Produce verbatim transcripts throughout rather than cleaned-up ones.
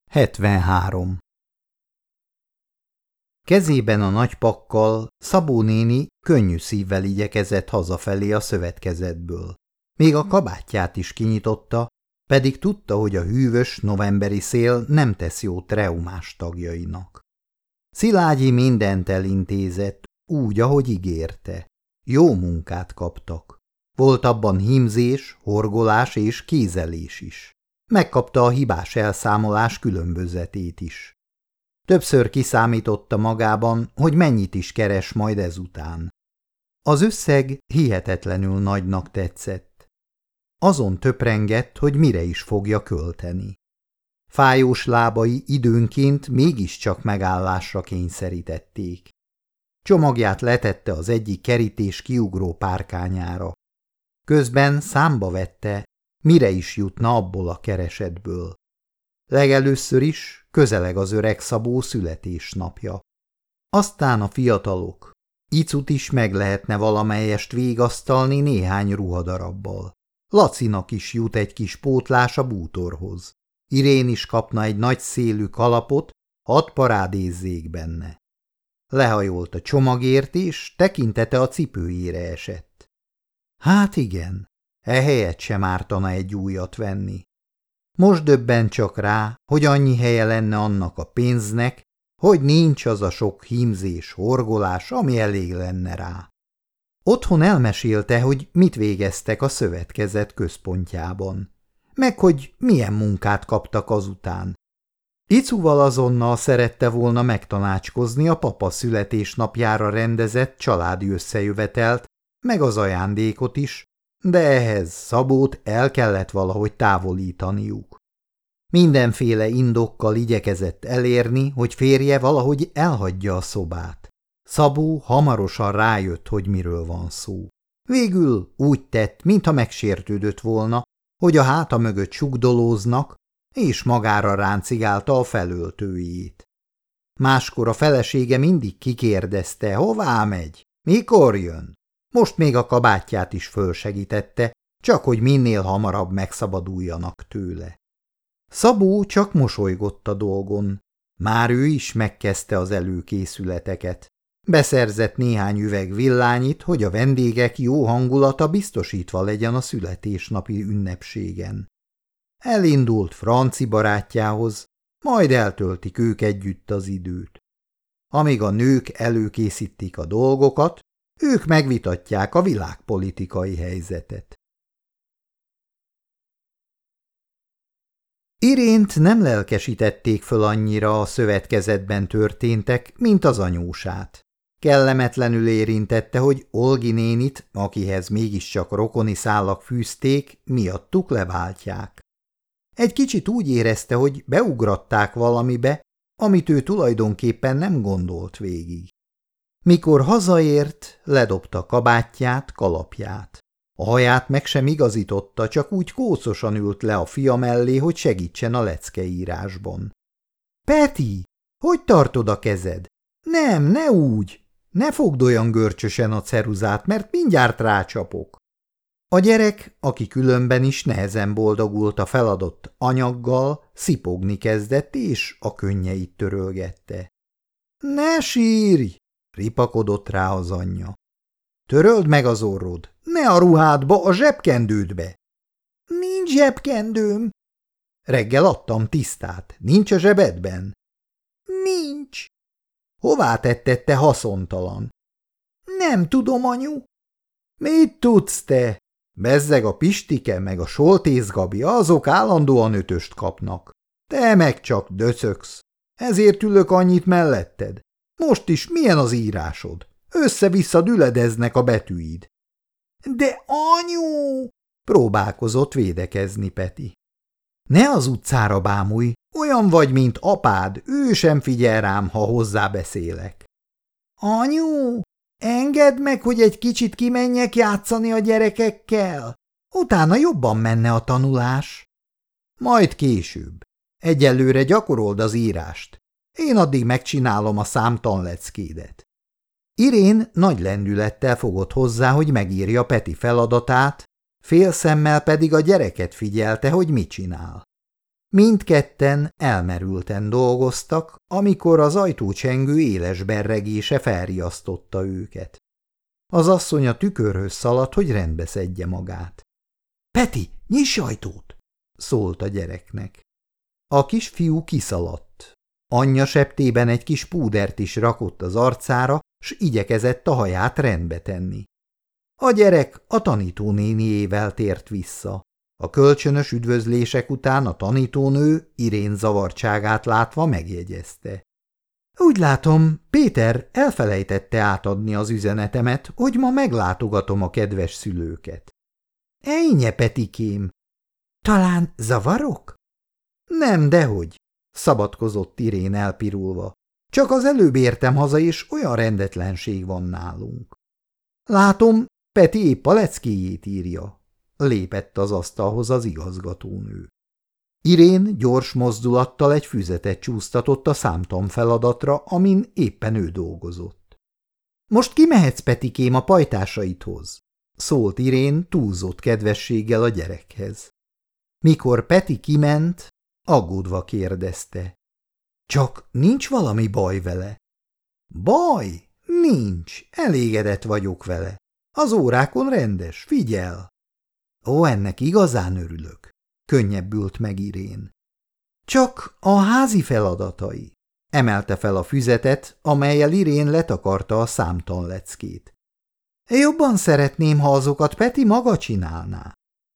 hetvenhárom. Kezében a nagy pakkal Szabó néni könnyű szívvel igyekezett hazafelé a szövetkezetből. Még a kabátját is kinyitotta, pedig tudta, hogy a hűvös novemberi szél nem tesz jót reumás tagjainak. Szilágyi mindent elintézett, úgy, ahogy ígérte. Jó munkát kaptak. Volt abban hímzés, horgolás és kézelés is. Megkapta a hibás elszámolás különbözetét is. Többször kiszámította magában, hogy mennyit is keres majd ezután. Az összeg hihetetlenül nagynak tetszett. Azon töprengett, hogy mire is fogja költeni. Fájós lábai időnként mégiscsak megállásra kényszerítették. Csomagját letette az egyik kerítés kiugró párkányára. Közben számba vette, mire is jutna abból a keresetből. Legelőször is közeleg az öreg Szabó születésnapja. Aztán a fiatalok. Icut is meg lehetne valamelyest végasztalni néhány ruhadarabbal. Lacinak is jut egy kis pótlás a bútorhoz. Irén is kapna egy nagy szélű kalapot, hadd parádézzék benne. Lehajolt a csomagért, és tekintete a cipőjére esett. Hát igen, ehelyett sem ártana egy újat venni. Most döbben csak rá, hogy annyi helye lenne annak a pénznek, hogy nincs az a sok hímzés, horgolás, ami elég lenne rá. Otthon elmesélte, hogy mit végeztek a szövetkezet központjában, meg hogy milyen munkát kaptak azután. Icuval azonnal szerette volna megtanácskozni a papa születésnapjára rendezett családi összejövetelt, meg az ajándékot is, de ehhez Szabót el kellett valahogy távolítaniuk. Mindenféle indokkal igyekezett elérni, hogy férje valahogy elhagyja a szobát. Szabó hamarosan rájött, hogy miről van szó. Végül úgy tett, mintha megsértődött volna, hogy a háta mögött sugdolóznak, és magára ráncigálta a felöltőjét. Máskor a felesége mindig kikérdezte, hová megy, mikor jön. Most még a kabátját is fölsegítette, csak hogy minél hamarabb megszabaduljanak tőle. Szabó csak mosolygott a dolgon. Már ő is megkezdte az előkészületeket. Beszerzett néhány üveg villányit, hogy a vendégek jó hangulata biztosítva legyen a születésnapi ünnepségen. Elindult Franci barátjához, majd eltöltik ők együtt az időt. Amíg a nők előkészítik a dolgokat, ők megvitatják a világpolitikai helyzetet. Irént nem lelkesítették föl annyira a szövetkezetben történtek, mint az anyósát. Kellemetlenül érintette, hogy Olgi nénit, akihez mégiscsak rokoni szálak fűzték, miattuk leváltják. Egy kicsit úgy érezte, hogy beugratták valamibe, amit ő tulajdonképpen nem gondolt végig. Mikor hazaért, ledobta kabátját, kalapját. A haját meg sem igazította, csak úgy kócosan ült le a fia mellé, hogy segítsen a leckeírásban. – Peti, hogy tartod a kezed? Nem, ne úgy! Ne fogd olyan görcsösen a ceruzát, mert mindjárt rácsapok. A gyerek, aki különben is nehezen boldogult a feladott anyaggal, szipogni kezdett, és a könnyeit törölgette. – Ne sírj! – ripakodott rá az anyja. – Töröld meg az orrod, ne a ruhádba, a zsebkendődbe. – Nincs zsebkendőm. – Reggel adtam tisztát, nincs a zsebedben? – Nincs. – Hová tetted, te haszontalan? – Nem tudom, anyu. – Mit tudsz te? Bezzeg a Pistike meg a Soltész Gabi, azok állandóan ötöst kapnak. Te meg csak döcögsz. Ezért ülök annyit melletted. Most is milyen az írásod? Össze-vissza düledeznek a betűid. De anyu! Próbálkozott védekezni Peti. Ne az utcára bámulj, olyan vagy, mint apád, ő sem figyel rám, ha hozzá beszélek. Anyu, engedd meg, hogy egy kicsit kimenjek játszani a gyerekekkel. Utána jobban menne a tanulás. Majd később. Egyelőre gyakorold az írást. Én addig megcsinálom a számtanleckédet. Irén nagy lendülettel fogott hozzá, hogy megírja Peti feladatát, félszemmel pedig a gyereket figyelte, hogy mit csinál. Mindketten elmerülten dolgoztak, amikor az ajtócsengő éles berregése felriasztotta őket. Az asszony a tükörhöz szaladt, hogy rendbe szedje magát. – Peti, nyiss ajtót! – szólt a gyereknek. A kisfiú kiszaladt. Anyja septében egy kis púdert is rakott az arcára, s igyekezett a haját rendbe tenni. A gyerek a tanítónéniével tért vissza. A kölcsönös üdvözlések után a tanítónő Irén zavartságát látva megjegyezte. Úgy látom, Péter elfelejtette átadni az üzenetemet, hogy ma meglátogatom a kedves szülőket. Ejnye, Petikém! Talán zavarok? Nem, dehogy, szabadkozott Irén elpirulva. Csak az előbb értem haza, és olyan rendetlenség van nálunk. Látom, Peti épp a leckéjét írja. Lépett az asztalhoz az igazgatónő. Irén gyors mozdulattal egy füzetet csúsztatott a számtan feladatra, amin éppen ő dolgozott. Most kimehetsz, Petikém, a pajtásaidhoz, szólt Irén túlzott kedvességgel a gyerekhez. Mikor Peti kiment, aggódva kérdezte. Csak nincs valami baj vele? Baj? Nincs, elégedett vagyok vele. Az órákon rendes, figyel! Ó, ennek igazán örülök, könnyebbült meg Irén. Csak a házi feladatai, emelte fel a füzetet, amellyel Irén letakarta a számtan leckét. Jobban szeretném, ha azokat Peti maga csinálná.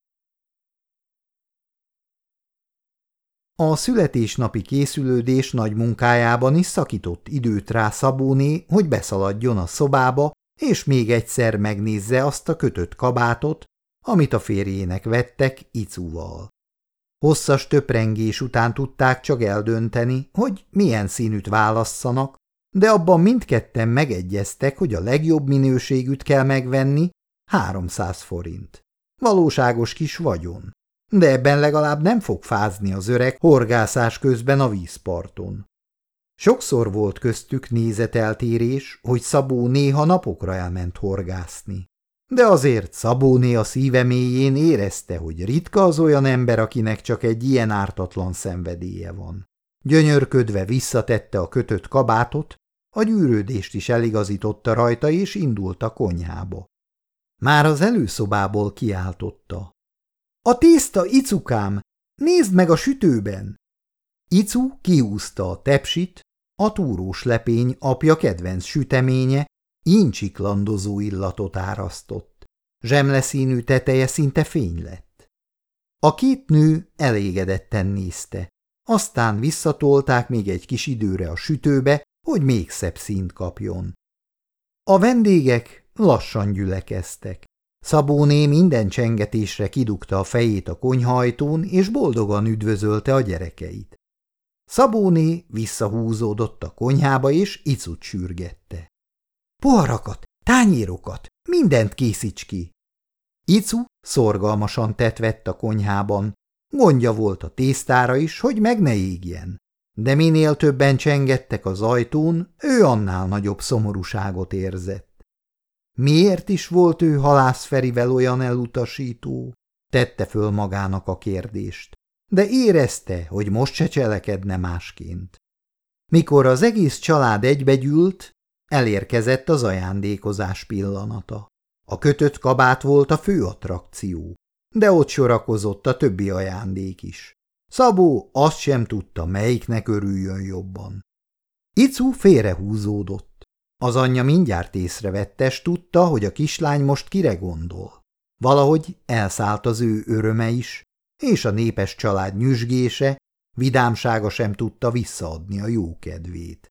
A születésnapi készülődés nagy munkájában is szakított időt rá Szabóné, hogy beszaladjon a szobába, és még egyszer megnézze azt a kötött kabátot, amit a férjének vettek Icúval. Hosszas töprengés után tudták csak eldönteni, hogy milyen színűt válasszanak, de abban mindketten megegyeztek, hogy a legjobb minőségűt kell megvenni, háromszáz forint. Valóságos kis vagyon, de ebben legalább nem fog fázni az öreg horgászás közben a vízparton. Sokszor volt köztük nézeteltérés, hogy Szabó néha napokra elment horgászni. De azért Szabóné a szíve mélyén érezte, hogy ritka az olyan ember, akinek csak egy ilyen ártatlan szenvedélye van. Gyönyörködve visszatette a kötött kabátot, a gyűrődést is eligazította rajta, és indult a konyhába. Már az előszobából kiáltotta. – A tészta, Icukám! Nézd meg a sütőben! Icu kiúzta a tepsit, a túrós lepény apja kedvenc süteménye, incsiklandozó illatot árasztott. Zsemleszínű teteje szinte fény lett. A két nő elégedetten nézte, aztán visszatolták még egy kis időre a sütőbe, hogy még szebb színt kapjon. A vendégek lassan gyülekeztek. Szabóné minden csengetésre kidugta a fejét a konyhajtón, és boldogan üdvözölte a gyerekeit. Szabóné visszahúzódott a konyhába, és Icut sürgette. Poharakat, tányérokat, mindent készíts ki! Icu szorgalmasan tetvett a konyhában, gondja volt a tésztára is, hogy meg ne égjen. De minél többen csengettek az ajtón, ő annál nagyobb szomorúságot érzett. Miért is volt ő Halász Ferivel olyan elutasító? Tette föl magának a kérdést, de érezte, hogy most se cselekedne másként. Mikor az egész család egybegyűlt, elérkezett az ajándékozás pillanata. A kötött kabát volt a fő attrakció, de ott sorakozott a többi ajándék is. Szabó azt sem tudta, melyiknek örüljön jobban. Icu félrehúzódott. Az anyja mindjárt észrevette, s tudta, hogy a kislány most kire gondol. Valahogy elszállt az ő öröme is, és a népes család nyüzsgése, vidámsága sem tudta visszaadni a jó kedvét.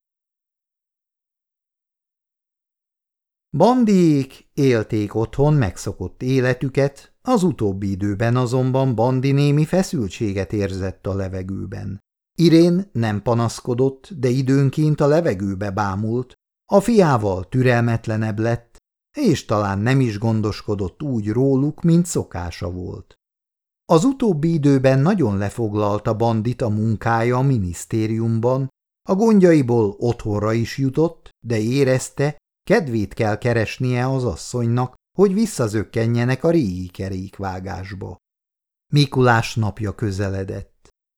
Bandiék élték otthon megszokott életüket, az utóbbi időben azonban Bandi némi feszültséget érzett a levegőben. Irén nem panaszkodott, de időnként a levegőbe bámult, a fiával türelmetlenebb lett, és talán nem is gondoskodott úgy róluk, mint szokása volt. Az utóbbi időben nagyon lefoglalta Bandit a munkája a minisztériumban, a gondjaiból otthonra is jutott, de érezte, kedvét kell keresnie az asszonynak, hogy visszazökkenjenek a régi kerékvágásba. Mikulás napja közeledett.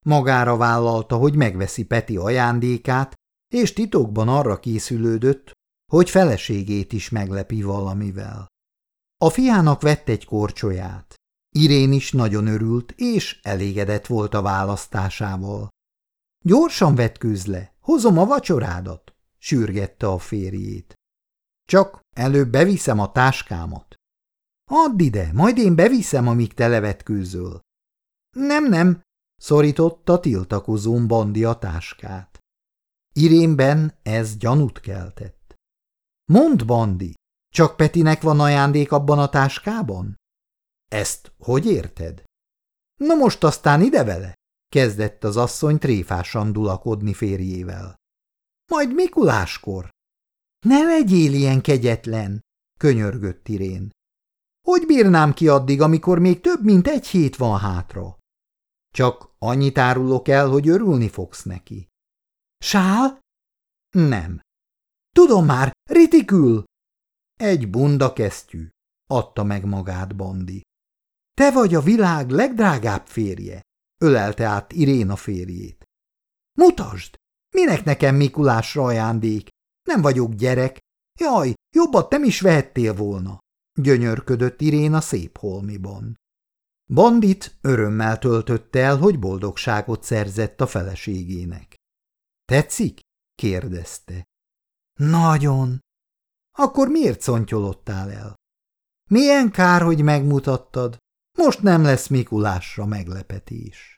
Magára vállalta, hogy megveszi Peti ajándékát, és titokban arra készülődött, hogy feleségét is meglepi valamivel. A fiának vett egy korcsolyát. Irén is nagyon örült, és elégedett volt a választásával. Gyorsan vetkőzz le, hozom a vacsorádat, sürgette a férjét. Csak előbb beviszem a táskámat. Add ide, majd én beviszem, amíg te levetkőzöl. Nem, nem, szorította tiltakozón Bandi a táskát. Irénben ez gyanút keltett. Mondd, Bandi, csak Petinek van ajándék abban a táskában? Ezt hogy érted? Na most aztán ide vele, kezdett az asszony tréfásan dulakodni férjével. Majd Mikuláskor. Ne legyél ilyen kegyetlen, könyörgött Irén. Hogy bírnám ki addig, amikor még több mint egy hét van hátra? Csak annyit árulok el, hogy örülni fogsz neki. Sál? Nem. Tudom már, ritikül! Egy bunda kesztyű, adta meg magát Bandi. Te vagy a világ legdrágább férje, ölelte át Irén a férjét. Mutasd, minek nekem Mikulásra ajándék? Nem vagyok gyerek. Jaj, jobbat nem is vehettél volna, gyönyörködött Irén a szép holmiban. Bandit örömmel töltötte el, hogy boldogságot szerzett a feleségének. Tetszik? kérdezte. Nagyon. Akkor miért szontyolodtál el? Milyen kár, hogy megmutattad. Most nem lesz Mikulásra meglepetés.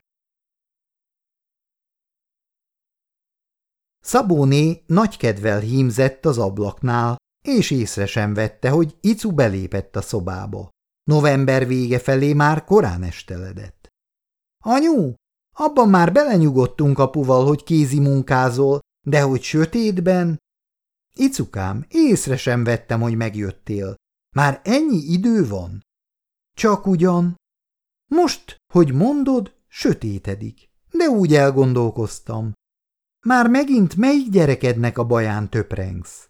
Szabóné nagy kedvel hímzett az ablaknál, és észre sem vette, hogy Icu belépett a szobába. November vége felé már korán esteledett. Anyu, abban már belenyugodtunk apuval, hogy kézi munkázol, de hogy sötétben? Icukám, észre sem vettem, hogy megjöttél. Már ennyi idő van? Csak ugyan. Most, hogy mondod, sötétedik, de úgy elgondolkoztam. Már megint melyik gyerekednek a baján töprengsz?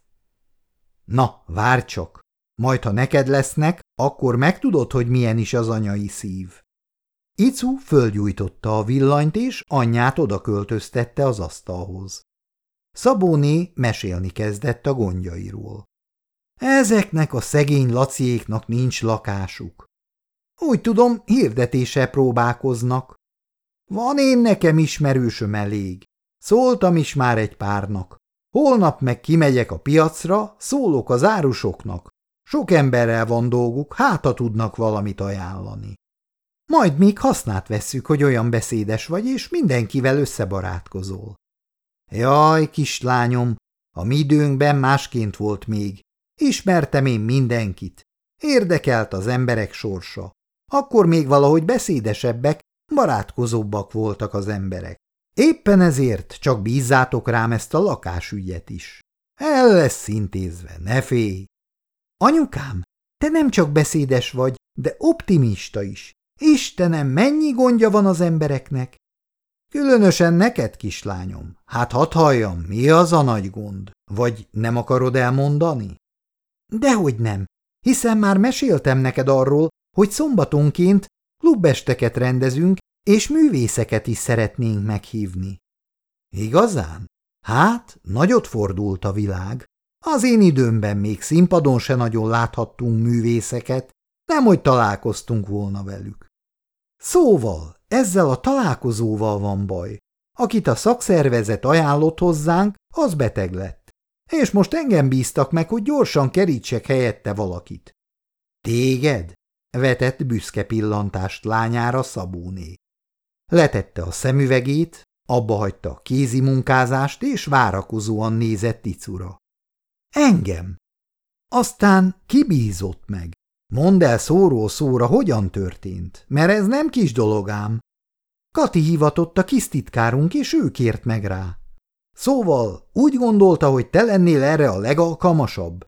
Na, várj csak, majd ha neked lesznek, akkor megtudod, hogy milyen is az anyai szív. Icu fölgyújtotta a villanyt, és anyját odaköltöztette az asztalhoz. Szabóné mesélni kezdett a gondjairól. Ezeknek a szegény laciéknak nincs lakásuk. Úgy tudom, hirdetéssel próbálkoznak. Van én nekem ismerősöm elég. Szóltam is már egy párnak. Holnap meg kimegyek a piacra, szólok az árusoknak. Sok emberrel van dolguk, hát ha tudnak valamit ajánlani. Majd még hasznát vesszük, hogy olyan beszédes vagy, és mindenkivel összebarátkozol. Jaj, kislányom, a mi időnkben másként volt még. Ismertem én mindenkit. Érdekelt az emberek sorsa. Akkor még valahogy beszédesebbek, barátkozóbbak voltak az emberek. Éppen ezért csak bízzátok rám ezt a lakásügyet is. El lesz intézve, ne félj! Anyukám, te nem csak beszédes vagy, de optimista is. Istenem, mennyi gondja van az embereknek? Különösen neked, kislányom. Hát hadd halljam, mi az a nagy gond? Vagy nem akarod elmondani? Dehogy nem, hiszen már meséltem neked arról, hogy szombatonként klubesteket rendezünk, és művészeket is szeretnénk meghívni. Igazán? Hát, nagyot fordult a világ. Az én időmben még színpadon se nagyon láthattunk művészeket, nemhogy találkoztunk volna velük. Szóval, ezzel a találkozóval van baj. Akit a szakszervezet ajánlott hozzánk, az beteg lett. És most engem bíztak meg, hogy gyorsan kerítsek helyette valakit. Téged? Vetett büszke pillantást lányára Szabóné. Letette a szemüvegét, abbahagyta a kézi munkázást, és várakozóan nézett Icura. Engem? Aztán kibízott meg. Mondd el szóról szóra, hogyan történt, mert ez nem kis dolog ám. Kati hivatott a kis titkárunk, és ő kért meg rá. Szóval úgy gondolta, hogy te lennél erre a legalkalmasabb?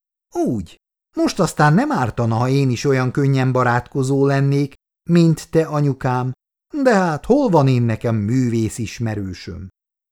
Úgy. Most aztán nem ártana, ha én is olyan könnyen barátkozó lennék, mint te, anyukám, de hát hol van én nekem művész ismerősöm?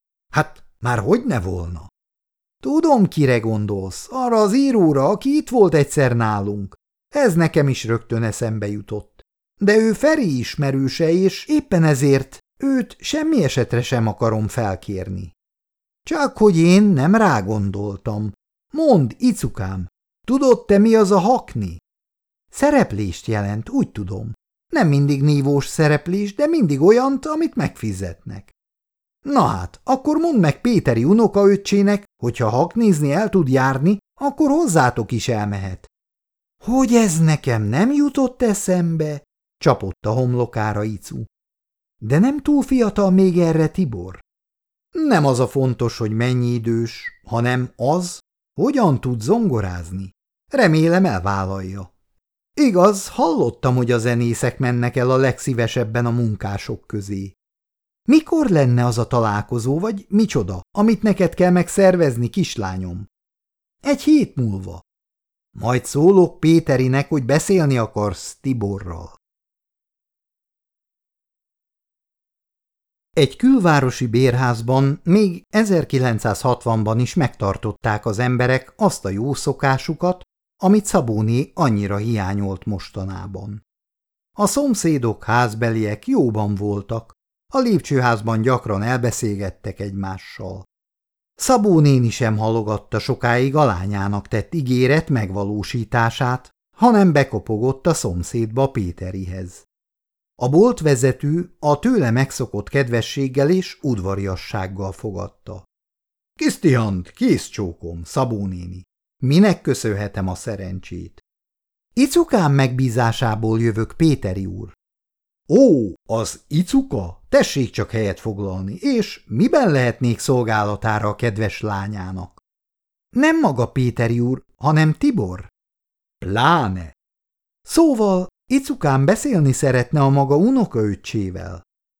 Hát már hogy ne volna? Tudom, kire gondolsz, arra az íróra, aki itt volt egyszer nálunk. Ez nekem is rögtön eszembe jutott. De ő Feri ismerőse, és éppen ezért őt semmi esetre sem akarom felkérni. Csak hogy én nem rágondoltam. Mondd, icukám, tudod te, mi az a hakni? Szereplést jelent, úgy tudom. Nem mindig nívós szereplés, de mindig olyant, amit megfizetnek. Na hát, akkor mondd meg Péteri unokaöccsének, hogyha haknizni el tud járni, akkor hozzátok is elmehet. Hogy ez nekem nem jutott eszembe? Csapott a homlokára Icu. De nem túl fiatal még erre, Tibor? Nem az a fontos, hogy mennyi idős, hanem az, hogyan tud zongorázni. Remélem elvállalja. Igaz, hallottam, hogy a zenészek mennek el a legszívesebben a munkások közé. Mikor lenne az a találkozó, vagy micsoda, amit neked kell megszervezni, kislányom? Egy hét múlva. Majd szólok Péterinek, hogy beszélni akarsz Tiborral. Egy külvárosi bérházban még ezerkilencszázhatvanban is megtartották az emberek azt a jó szokásukat, amit Szabóné annyira hiányolt mostanában. A szomszédok, házbeliek jóban voltak, a lépcsőházban gyakran elbeszélgettek egymással. Szabó néni sem halogatta sokáig a lányának tett ígéret megvalósítását, hanem bekopogott a szomszédba Péterihez. A boltvezető a tőle megszokott kedvességgel és udvariassággal fogadta. – Kisztihant, kész csókom, Szabó néni. Minek köszönhetem a szerencsét? – Icukám megbízásából jövök, Péteri úr. – Ó, az Icuka? Tessék csak helyet foglalni, és miben lehetnék szolgálatára a kedves lányának? – Nem maga Péteri úr, hanem Tibor. – Pláne. – Szóval Icukám beszélni szeretne a maga unokaöccsével.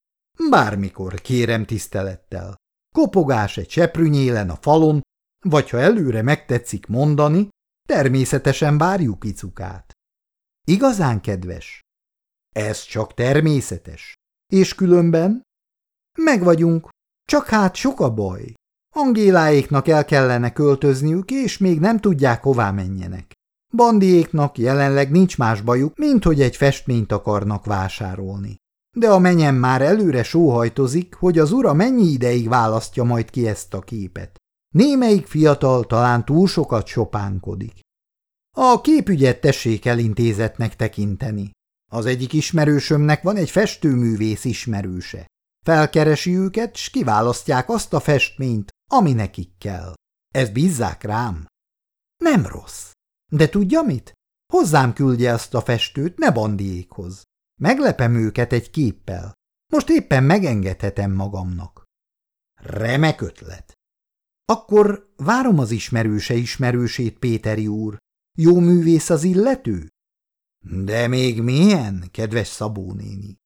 – Bármikor, kérem tisztelettel. Kopogás egy seprűnyélen a falon, vagy ha előre megtetszik mondani, természetesen várjuk Icukát. – Igazán kedves? – Ez csak természetes. És különben? – Meg vagyunk, csak hát sok a baj. Angéláéknak el kellene költözniük, és még nem tudják, hová menjenek. Bandiéknak jelenleg nincs más bajuk, mint hogy egy festményt akarnak vásárolni. De a menyem már előre sóhajtozik, hogy az ura mennyi ideig választja majd ki ezt a képet. Némelyik fiatal talán túl sokat sopánkodik. A képügyet tessék elintézetnek tekinteni. Az egyik ismerősömnek van egy festőművész ismerőse. Felkeresi őket, s kiválasztják azt a festményt, ami nekik kell. Ezt bízzák rám. Nem rossz. De tudja mit? Hozzám küldje azt a festőt, ne bandiékhoz. Meglepem őket egy képpel. Most éppen megengedhetem magamnak. Remek ötlet. Akkor várom az ismerőse ismerősét, Péteri úr. Jó művész az illető? De még milyen, kedves Szabó néni?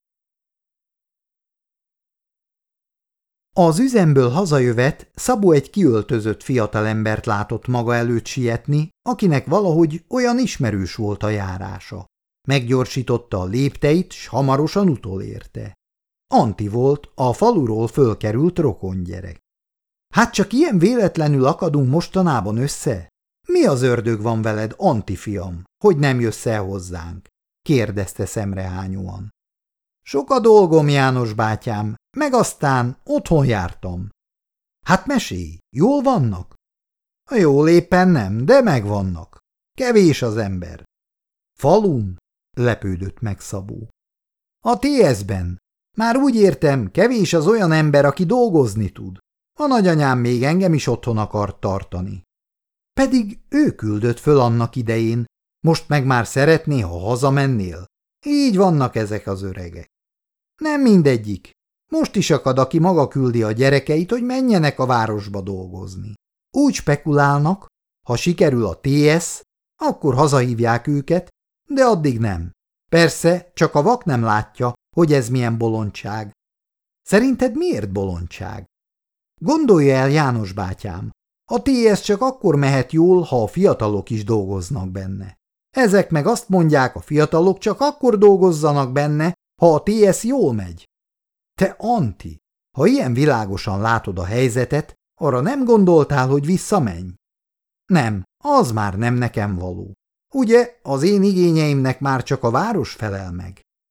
Az üzemből hazajövet Szabó egy kiöltözött fiatalembert látott maga előtt sietni, akinek valahogy olyan ismerős volt a járása. Meggyorsította a lépteit, s hamarosan utolérte. Anti volt, a faluról fölkerült rokongyerek. Hát csak ilyen véletlenül akadunk mostanában össze? Mi az ördög van veled, Anti fiam, hogy nem jössz el hozzánk? Kérdezte szemrehányóan. Sok a dolgom, János bátyám, meg aztán otthon jártam. Hát mesélj, jól vannak? Jól éppen nem, de megvannak. Kevés az ember. Falun? Lepődött meg Szabó. A té es-ben. Már úgy értem, kevés az olyan ember, aki dolgozni tud. A nagyanyám még engem is otthon akart tartani. Pedig ő küldött föl annak idején, most meg már szeretné, ha hazamennél. Így vannak ezek az öregek. Nem mindegyik. Most is akad, aki maga küldi a gyerekeit, hogy menjenek a városba dolgozni. Úgy spekulálnak, ha sikerül a té es, akkor hazahívják őket, de addig nem. Persze, csak a vak nem látja, hogy ez milyen bolondság. Szerinted miért bolondság? Gondolja el, János bátyám, a té es csak akkor mehet jól, ha a fiatalok is dolgoznak benne. Ezek meg azt mondják, a fiatalok csak akkor dolgozzanak benne, ha a té es jól megy. Te, Anti, ha ilyen világosan látod a helyzetet, arra nem gondoltál, hogy visszamenj? Nem, az már nem nekem való. Ugye, az én igényeimnek már csak a város felel meg.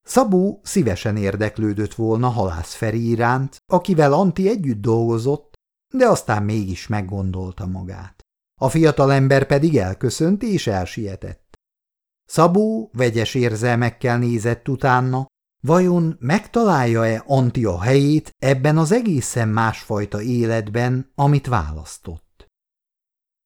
Szabó szívesen érdeklődött volna Halász Feri iránt, akivel Antti együtt dolgozott, de aztán mégis meggondolta magát. A fiatalember pedig elköszönt és elsietett. Szabó vegyes érzelmekkel nézett utána, vajon megtalálja-e Antti a helyét ebben az egészen másfajta életben, amit választott?